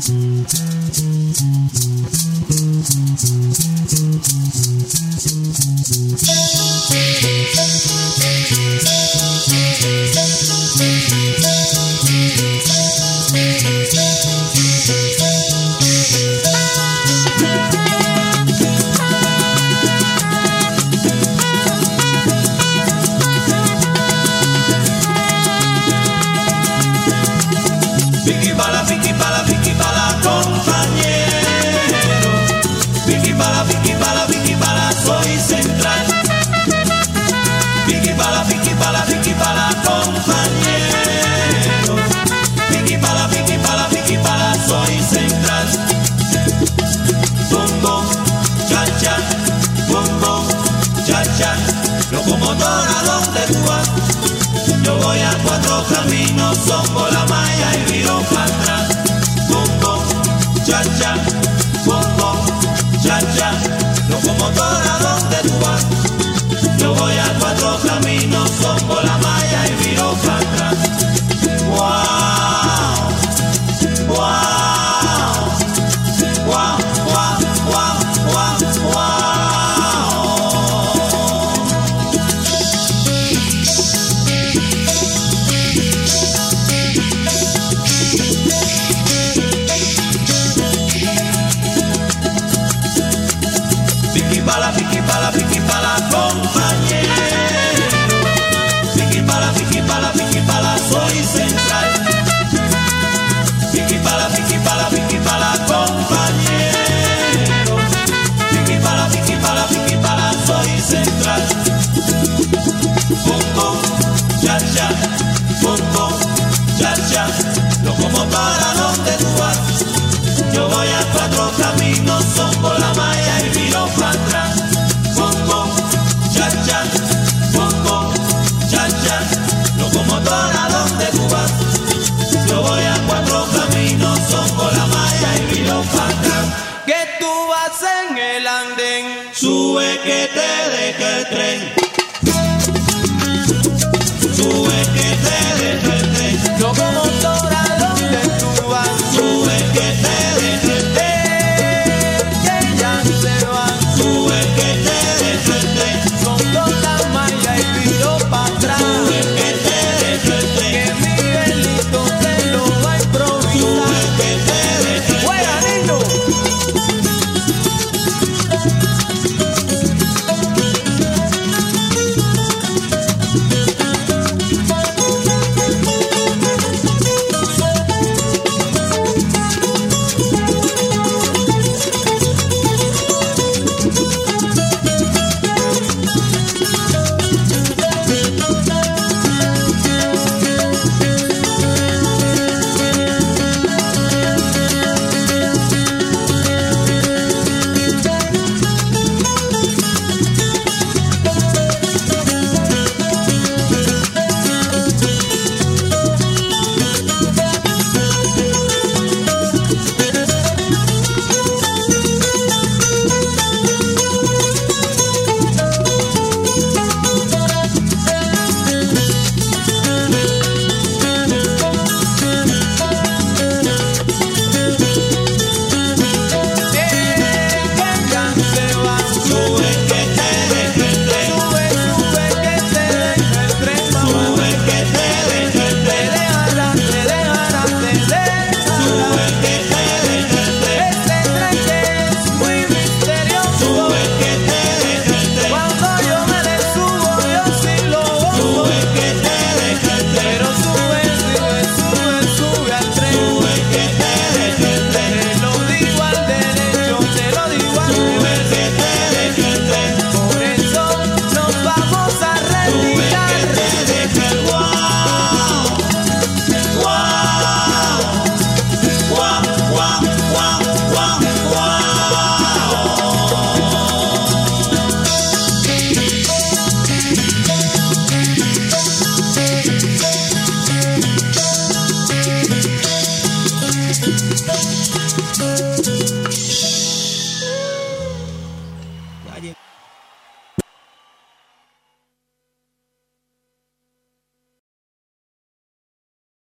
Vicky Bala, compañero. Vicky Bala, soy central. Vicky Bala, compañero. Vicky Bala, soy central. Bom, bom, cha, cha, bom, bom, cha, cha. Locomotora, ¿dónde tú vas? Yo voy a cuatro caminos, Zombo, La Maya y viro para atrás. Bom, bom, cha, cha, bom, bom, cha, cha. Locomotora, ¿dónde tú vas? Yo voy a cuatro caminos, Zombo, La Maya y viro para atrás. Wow, wow, wow, wow, wow, wow, wow. Vicky Bala, compañero. Vicky Bala, soy central. Vicky Bala, compañero. Vicky Bala, soy central. Bom, bom, cha, cha, bom, bom, cha, cha. Locomotora, ¿dónde tú vas? Yo voy a cuatro caminos, Zombo, La Maya y viro para atrás. Bom, bom, cha, cha, bom, bom, cha, cha. Locomotora, ¿dónde tú vas? Yo voy a cuatro caminos, Zombo, La Maya y viro para atrás. Que tú vas en el andén, Sube que te deje el tren.